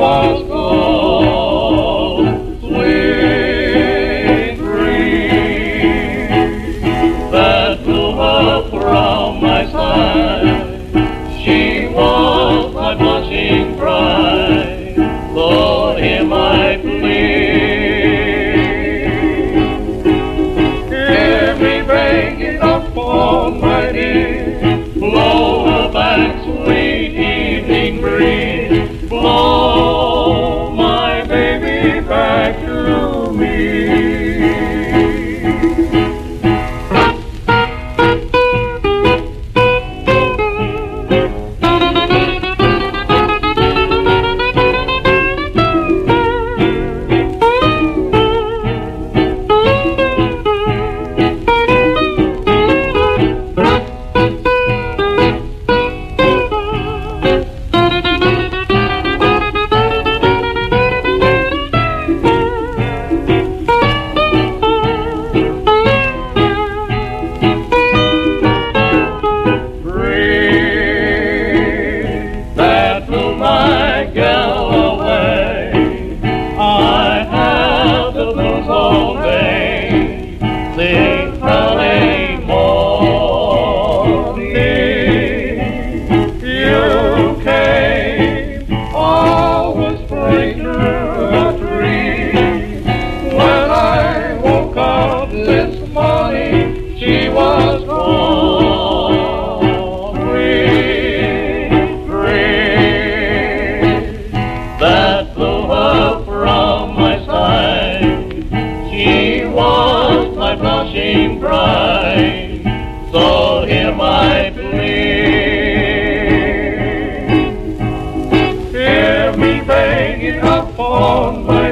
was gold, sweet dream that flew up around my side. She was my blushing bride, Lord, hear my plea. Hear me begging upon my knees, blow her back, sweet evening breeze, blow my baby back to me. My gal away, I have the blues all day, the early morning. You came, all was bright through a dream. When I woke up this morning, she was gone. That flew up from my side. She was my blushing bride, so hear my plea. Hear me begging upon my